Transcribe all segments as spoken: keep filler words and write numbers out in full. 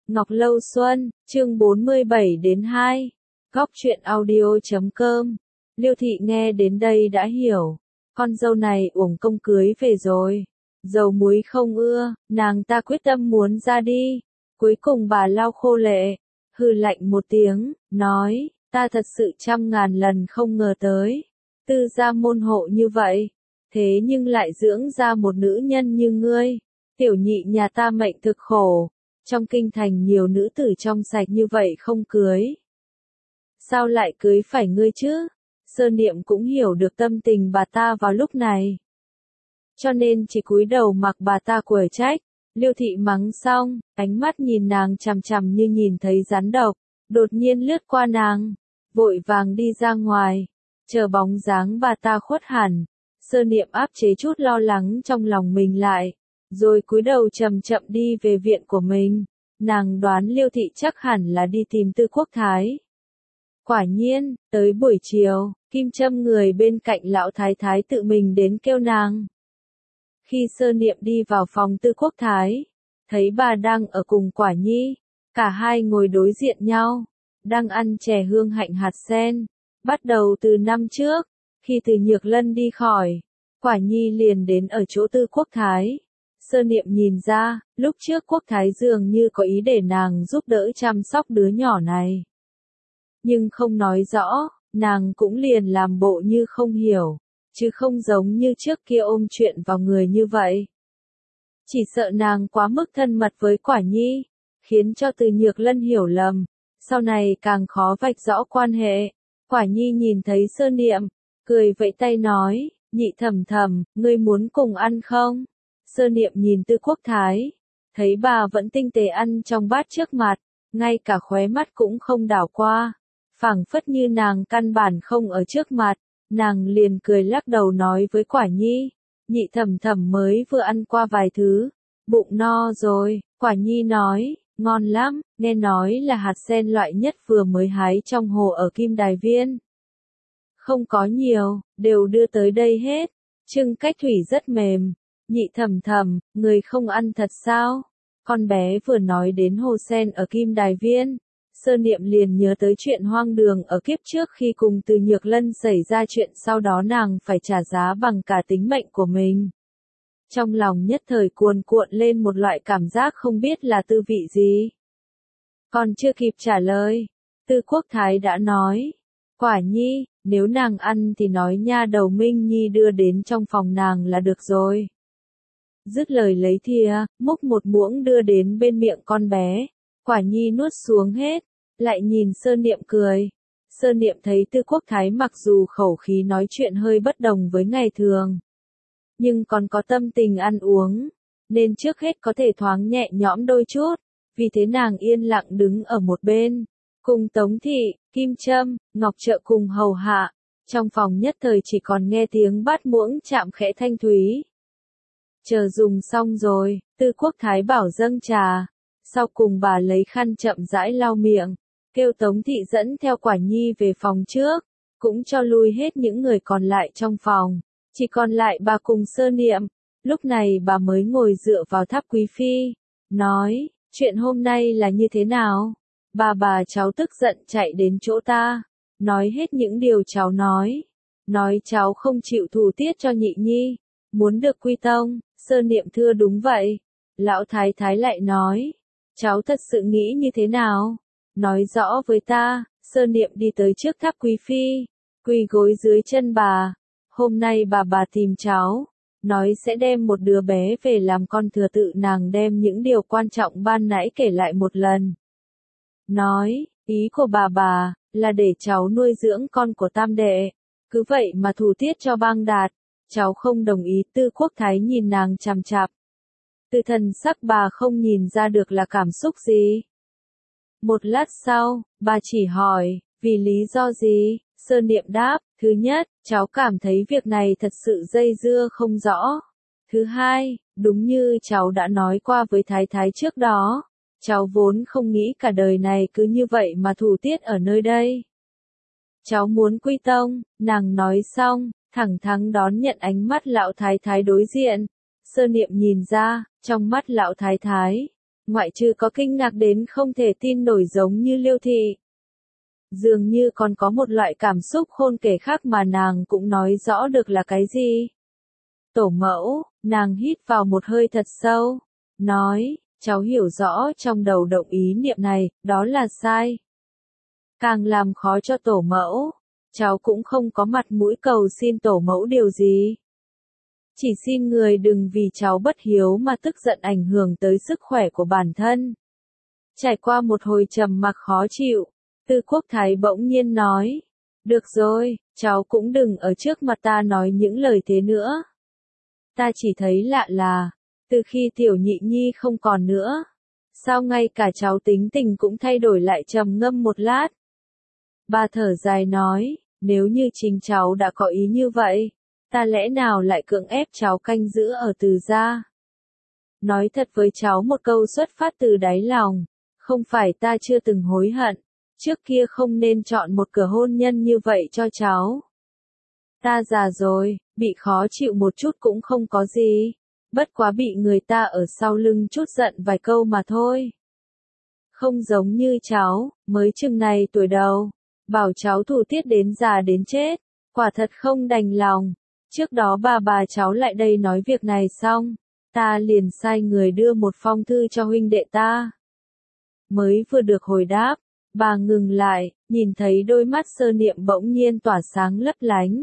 Ngọc Lâu Xuân, chương bốn mươi bảy đến hai. Góc truyện audio chấm com. Liêu thị nghe đến đây đã hiểu. Con dâu này uổng công cưới về rồi. Dầu muối không ưa, nàng ta quyết tâm muốn ra đi. Cuối cùng bà lau khô lệ, hừ lạnh một tiếng, nói, ta thật sự trăm ngàn lần không ngờ tới. Tư gia môn hộ như vậy, thế nhưng lại dưỡng ra một nữ nhân như ngươi. Tiểu nhị nhà ta mệnh thực khổ. Trong kinh thành nhiều nữ tử trong sạch như vậy không cưới. Sao lại cưới phải ngươi chứ? Sơ Niệm cũng hiểu được tâm tình bà ta vào lúc này. Cho nên chỉ cúi đầu mặc bà ta quở trách. Liêu thị mắng xong, ánh mắt nhìn nàng chằm chằm như nhìn thấy rắn độc, đột nhiên lướt qua nàng, vội vàng đi ra ngoài, chờ bóng dáng bà ta khuất hẳn. Sơ Niệm áp chế chút lo lắng trong lòng mình lại, rồi cúi đầu chậm chậm đi về viện của mình. Nàng đoán Liêu thị chắc hẳn là đi tìm Tư Quốc Thái. Quả nhiên, tới buổi chiều, Kim Châm người bên cạnh lão thái thái tự mình đến kêu nàng. Khi Sơ Niệm đi vào phòng Tư Quốc Thái, thấy bà đang ở cùng Quả Nhi, cả hai ngồi đối diện nhau, đang ăn chè hương hạnh hạt sen. Bắt đầu từ năm trước, khi Từ Nhược Lân đi khỏi, Quả Nhi liền đến ở chỗ Tư Quốc Thái. Sơ Niệm nhìn ra, lúc trước Quốc Thái dường như có ý để nàng giúp đỡ chăm sóc đứa nhỏ này. Nhưng không nói rõ, nàng cũng liền làm bộ như không hiểu, chứ không giống như trước kia ôm chuyện vào người như vậy. Chỉ sợ nàng quá mức thân mật với Quả Nhi, khiến cho Từ Nhược Lân hiểu lầm, sau này càng khó vạch rõ quan hệ. Quả Nhi nhìn thấy Sơ Niệm, cười vẫy tay nói, nhị thẩm thẩm, ngươi muốn cùng ăn không? Sơ Niệm nhìn Tư Quốc Thái, thấy bà vẫn tinh tế ăn trong bát trước mặt, ngay cả khóe mắt cũng không đảo qua, phảng phất như nàng căn bản không ở trước mặt. Nàng liền cười lắc đầu nói với Quả Nhi, nhị thẩm thẩm mới vừa ăn qua vài thứ, bụng no rồi. Quả Nhi nói, ngon lắm, nghe nói là hạt sen loại nhất vừa mới hái trong hồ ở Kim Đài Viên. Không có nhiều, đều đưa tới đây hết, trưng cách thủy rất mềm. Nhị thẩm thẩm, người không ăn thật sao? Con bé vừa nói đến hồ sen ở Kim Đài Viên. Sơ Niệm liền nhớ tới chuyện hoang đường ở kiếp trước khi cùng Từ Nhược Lân xảy ra chuyện, sau đó nàng phải trả giá bằng cả tính mệnh của mình. Trong lòng nhất thời cuồn cuộn lên một loại cảm giác không biết là tư vị gì. Còn chưa kịp trả lời, Tư Quốc Thái đã nói, Quả Nhi, nếu nàng ăn thì nói nha đầu Minh Nhi đưa đến trong phòng nàng là được rồi. Dứt lời lấy thìa, múc một muỗng đưa đến bên miệng con bé. Quả Nhi nuốt xuống hết, lại nhìn Sơ Niệm cười. Sơ Niệm thấy Tư Quốc Thái mặc dù khẩu khí nói chuyện hơi bất đồng với ngày thường, nhưng còn có tâm tình ăn uống, nên trước hết có thể thoáng nhẹ nhõm đôi chút. Vì thế nàng yên lặng đứng ở một bên, cùng Tống Thị, Kim Châm, Ngọc Trợ cùng hầu hạ. Trong phòng nhất thời chỉ còn nghe tiếng bát muỗng chạm khẽ thanh thúy. Chờ dùng xong rồi, Tư Quốc Thái bảo dâng trà. Sau cùng bà lấy khăn chậm rãi lau miệng, kêu Tống Thị dẫn theo Quả Nhi về phòng trước, cũng cho lui hết những người còn lại trong phòng. Chỉ còn lại bà cùng Sơ Niệm. Lúc này bà mới ngồi dựa vào tháp quý phi, nói, chuyện hôm nay là như thế nào? Bà bà cháu tức giận chạy đến chỗ ta, nói hết những điều cháu nói, nói cháu không chịu thủ tiết cho nhị nhi, muốn được quy tông. Sơ Niệm thưa đúng vậy. Lão thái thái lại nói, cháu thật sự nghĩ như thế nào? Nói rõ với ta. Sơ Niệm đi tới trước tháp quý phi, quỳ gối dưới chân bà. Hôm nay bà bà tìm cháu, nói sẽ đem một đứa bé về làm con thừa tự nàng đem những điều quan trọng ban nãy kể lại một lần. Nói, ý của bà bà, là để cháu nuôi dưỡng con của tam đệ, cứ vậy mà thủ tiết cho Bang Đạt. Cháu không đồng ý. Tư Quốc Thái nhìn nàng chằm chằm. Từ thần sắc bà không nhìn ra được là cảm xúc gì. Một lát sau, bà chỉ hỏi, vì lý do gì? Sơ Niệm đáp, thứ nhất, cháu cảm thấy việc này thật sự dây dưa không rõ. Thứ hai, đúng như cháu đã nói qua với thái thái trước đó, cháu vốn không nghĩ cả đời này cứ như vậy mà thủ tiết ở nơi đây. Cháu muốn quy tông. Nàng nói xong, thẳng thắn đón nhận ánh mắt lão thái thái đối diện. Sơ Niệm nhìn ra, trong mắt lão thái thái, ngoại trừ có kinh ngạc đến không thể tin nổi giống như Liêu Thị. Dường như còn có một loại cảm xúc khôn kể khác mà nàng cũng nói rõ được là cái gì. Tổ mẫu, nàng hít vào một hơi thật sâu, nói, cháu hiểu rõ trong đầu động ý niệm này, đó là sai. Càng làm khó cho tổ mẫu, cháu cũng không có mặt mũi cầu xin tổ mẫu điều gì. Chỉ xin người đừng vì cháu bất hiếu mà tức giận ảnh hưởng tới sức khỏe của bản thân. Trải qua một hồi trầm mặc khó chịu, Tư Quốc Thái bỗng nhiên nói, được rồi, cháu cũng đừng ở trước mặt ta nói những lời thế nữa. Ta chỉ thấy lạ là, từ khi tiểu nhị nhi không còn nữa, sao ngay cả cháu tính tình cũng thay đổi lại. Trầm ngâm một lát. Bà thở dài nói, nếu như chính cháu đã có ý như vậy, ta lẽ nào lại cưỡng ép cháu canh giữ ở Từ gia? Nói thật với cháu một câu xuất phát từ đáy lòng, không phải ta chưa từng hối hận, trước kia không nên chọn một cửa hôn nhân như vậy cho cháu. Ta già rồi, bị khó chịu một chút cũng không có gì, bất quá bị người ta ở sau lưng chút giận vài câu mà thôi. Không giống như cháu, mới chừng này tuổi đầu, bảo cháu thủ tiết đến già đến chết, quả thật không đành lòng. Trước đó bà bà cháu lại đây nói việc này xong, ta liền sai người đưa một phong thư cho huynh đệ ta. Mới vừa được hồi đáp, bà ngừng lại, nhìn thấy đôi mắt Sơ Niệm bỗng nhiên tỏa sáng lấp lánh.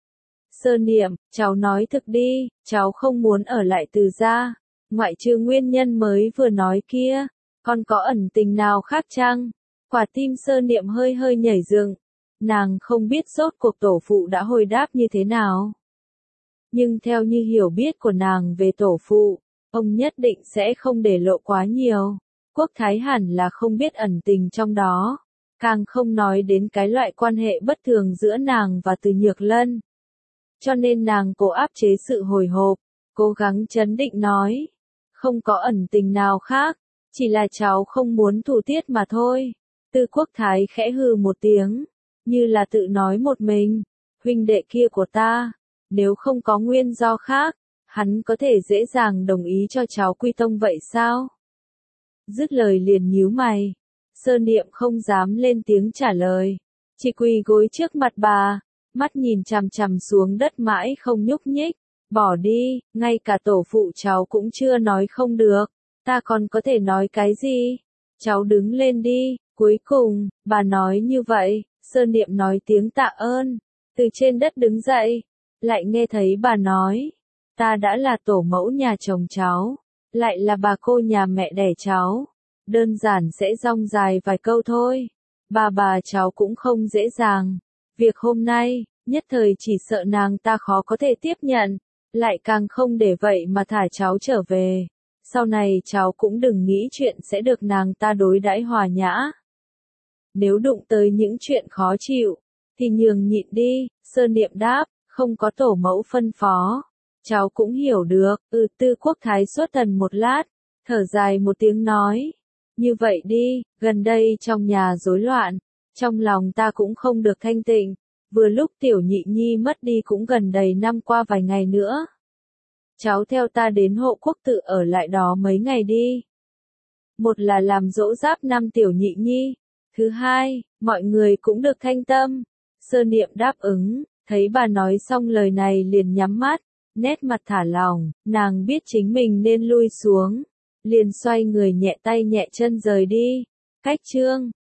Sơ Niệm, cháu nói thực đi, cháu không muốn ở lại Từ gia, ngoại trừ nguyên nhân mới vừa nói kia, còn có ẩn tình nào khác chăng? Quả tim Sơ Niệm hơi hơi nhảy dựng, nàng không biết rốt cuộc tổ phụ đã hồi đáp như thế nào. Nhưng theo như hiểu biết của nàng về tổ phụ, ông nhất định sẽ không để lộ quá nhiều. Quốc Thái hẳn là không biết ẩn tình trong đó, càng không nói đến cái loại quan hệ bất thường giữa nàng và Từ Nhược Lân. Cho nên nàng cố áp chế sự hồi hộp, cố gắng trấn định nói, không có ẩn tình nào khác, chỉ là cháu không muốn thủ tiết mà thôi. Tư Quốc Thái khẽ hừ một tiếng, như là tự nói một mình, huynh đệ kia của ta, nếu không có nguyên do khác, hắn có thể dễ dàng đồng ý cho cháu quy tông vậy sao? Dứt lời liền nhíu mày, Sơ Niệm không dám lên tiếng trả lời, chỉ quỳ gối trước mặt bà, mắt nhìn chằm chằm xuống đất mãi không nhúc nhích. Bỏ đi, ngay cả tổ phụ cháu cũng chưa nói không được, ta còn có thể nói cái gì? Cháu đứng lên đi. Cuối cùng, bà nói như vậy, Sơ Niệm nói tiếng tạ ơn, từ trên đất đứng dậy, lại nghe thấy bà nói, ta đã là tổ mẫu nhà chồng cháu, lại là bà cô nhà mẹ đẻ cháu, đơn giản sẽ rong dài vài câu thôi. Bà bà cháu cũng không dễ dàng, việc hôm nay, nhất thời chỉ sợ nàng ta khó có thể tiếp nhận, lại càng không để vậy mà thả cháu trở về. Sau này cháu cũng đừng nghĩ chuyện sẽ được nàng ta đối đãi hòa nhã. Nếu đụng tới những chuyện khó chịu, thì nhường nhịn đi. Sơ Niệm đáp, không có tổ mẫu phân phó, cháu cũng hiểu được. Ừ. Tư Quốc Thái xuất thần một lát, thở dài một tiếng nói, như vậy đi, gần đây trong nhà rối loạn, trong lòng ta cũng không được thanh tịnh, vừa lúc tiểu nhị nhi mất đi cũng gần đầy năm qua vài ngày nữa. Cháu theo ta đến Hộ Quốc tự ở lại đó mấy ngày đi. Một là làm dỗ giáp năm tiểu nhị nhi, thứ hai, mọi người cũng được thanh tâm. Sơ Niệm đáp ứng, thấy bà nói xong lời này liền nhắm mắt, nét mặt thả lỏng, nàng biết chính mình nên lui xuống, liền xoay người nhẹ tay nhẹ chân rời đi. Cách chương